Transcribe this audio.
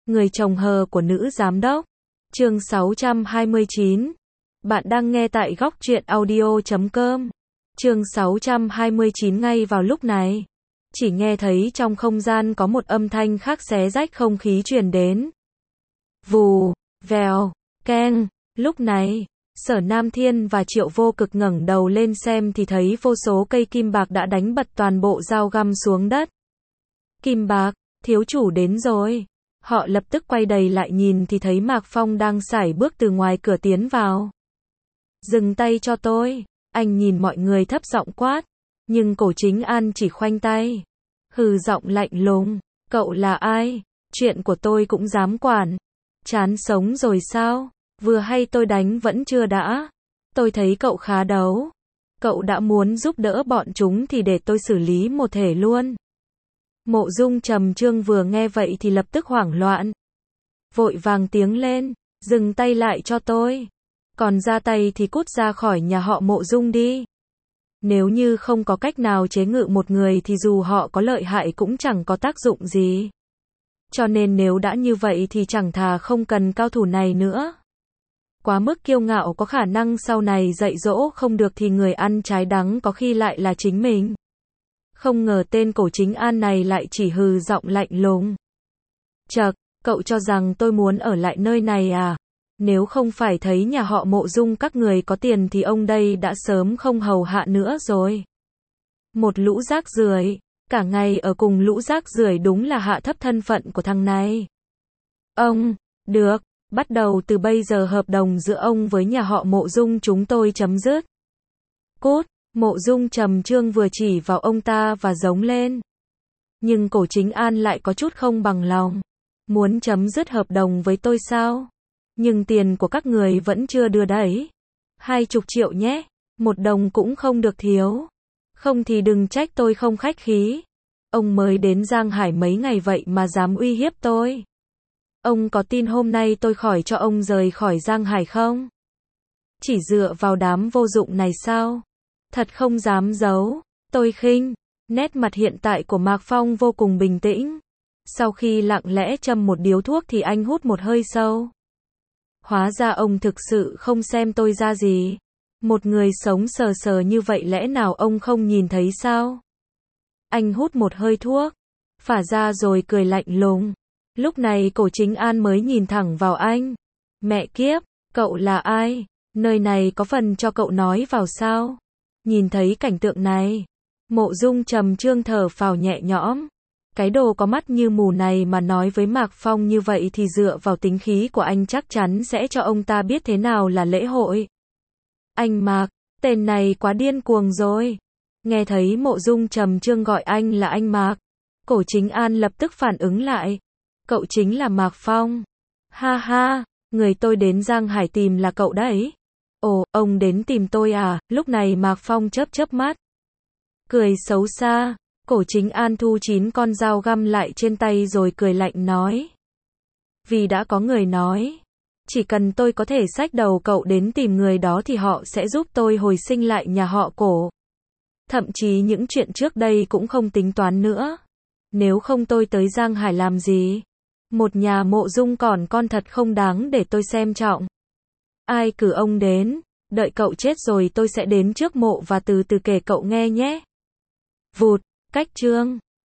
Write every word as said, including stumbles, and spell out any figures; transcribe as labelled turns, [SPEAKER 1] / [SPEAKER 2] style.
[SPEAKER 1] Người chồng hờ của nữ giám đốc. Chương sáu trăm hai mươi chín. Bạn đang nghe tại góc truyện audio chấm com. Chương sáu trăm hai mươi chín. Ngay vào lúc này, chỉ nghe thấy trong không gian có một âm thanh khác xé rách không khí truyền đến. Vù, vèo, keng. Lúc này, Sở Nam Thiên và Triệu Vô Cực ngẩng đầu lên xem thì thấy vô số cây kim bạc đã đánh bật toàn bộ dao găm xuống đất. Kim bạc, thiếu chủ đến rồi. Họ lập tức quay đầy lại nhìn thì thấy Mạc Phong đang sải bước từ ngoài cửa tiến vào. Dừng tay cho tôi. Anh nhìn mọi người thấp giọng quát. Nhưng Cổ Chính An chỉ khoanh tay. Hừ, giọng lạnh lùng. Cậu là ai? Chuyện của tôi cũng dám quản. Chán sống rồi sao? Vừa hay tôi đánh vẫn chưa đã. Tôi thấy cậu khá đấu. Cậu đã muốn giúp đỡ bọn chúng thì để tôi xử lý một thể luôn. Mộ Dung Trầm Trương vừa nghe vậy thì lập tức hoảng loạn. Vội vàng tiếng lên. Dừng tay lại cho tôi. Còn ra tay thì cút ra khỏi nhà họ Mộ Dung đi. Nếu như không có cách nào chế ngự một người thì dù họ có lợi hại cũng chẳng có tác dụng gì. Cho nên nếu đã như vậy thì chẳng thà không cần cao thủ này nữa. Quá mức kiêu ngạo có khả năng sau này dạy dỗ không được thì người ăn trái đắng có khi lại là chính mình. Không ngờ tên Cổ Chính An này lại chỉ hừ giọng lạnh lùng. Chậc, cậu cho rằng tôi muốn ở lại nơi này à? Nếu không phải thấy nhà họ Mộ Dung các người có tiền thì ông đây đã sớm không hầu hạ nữa rồi. Một lũ rác rưởi, cả ngày ở cùng lũ rác rưởi đúng là hạ thấp thân phận của thằng này. Ông, được, bắt đầu từ bây giờ hợp đồng giữa ông với nhà họ Mộ Dung chúng tôi chấm dứt. Cút. Mộ Dung Trầm Trương vừa chỉ vào ông ta và giống lên. Nhưng Cổ Chính An lại có chút không bằng lòng. Muốn chấm dứt hợp đồng với tôi sao? Nhưng tiền của các người vẫn chưa đưa đấy. Hai chục triệu nhé. Một đồng cũng không được thiếu. Không thì đừng trách tôi không khách khí. Ông mới đến Giang Hải mấy ngày vậy mà dám uy hiếp tôi. Ông có tin hôm nay tôi khỏi cho ông rời khỏi Giang Hải không? Chỉ dựa vào đám vô dụng này sao? Thật không dám giấu. Tôi khinh. Nét mặt hiện tại của Mạc Phong vô cùng bình tĩnh. Sau khi lặng lẽ châm một điếu thuốc thì anh hút một hơi sâu. Hóa ra ông thực sự không xem tôi ra gì. Một người sống sờ sờ như vậy lẽ nào ông không nhìn thấy sao? Anh hút một hơi thuốc, phả ra rồi cười lạnh lùng. Lúc này Cổ Chính An mới nhìn thẳng vào anh. Mẹ kiếp, cậu là ai? Nơi này có phần cho cậu nói vào sao? Nhìn thấy cảnh tượng này, Mộ Dung Trầm Trương thở phào nhẹ nhõm. Cái đồ có mắt như mù này mà nói với Mạc Phong như vậy thì dựa vào tính khí của anh chắc chắn sẽ cho ông ta biết thế nào là lễ hội. Anh Mạc, tên này quá điên cuồng rồi. Nghe thấy Mộ Dung Trầm Trương gọi anh là anh Mạc, Cổ Chính An lập tức phản ứng lại. Cậu chính là Mạc Phong. Ha ha, người tôi đến Giang Hải tìm là cậu đấy. Ồ, ông đến tìm tôi à? Lúc này Mạc Phong chớp chớp mắt. Cười xấu xa. Cổ Chính An thu chín con dao găm lại trên tay rồi cười lạnh nói. Vì đã có người nói, chỉ cần tôi có thể xách đầu cậu đến tìm người đó thì họ sẽ giúp tôi hồi sinh lại nhà họ Cổ. Thậm chí những chuyện trước đây cũng không tính toán nữa. Nếu không tôi tới Giang Hải làm gì? Một nhà Mộ Dung còn con thật không đáng để tôi xem trọng. Ai cử ông đến? Đợi cậu chết rồi tôi sẽ đến trước mộ và từ từ kể cậu nghe nhé. Vụt, cách chương.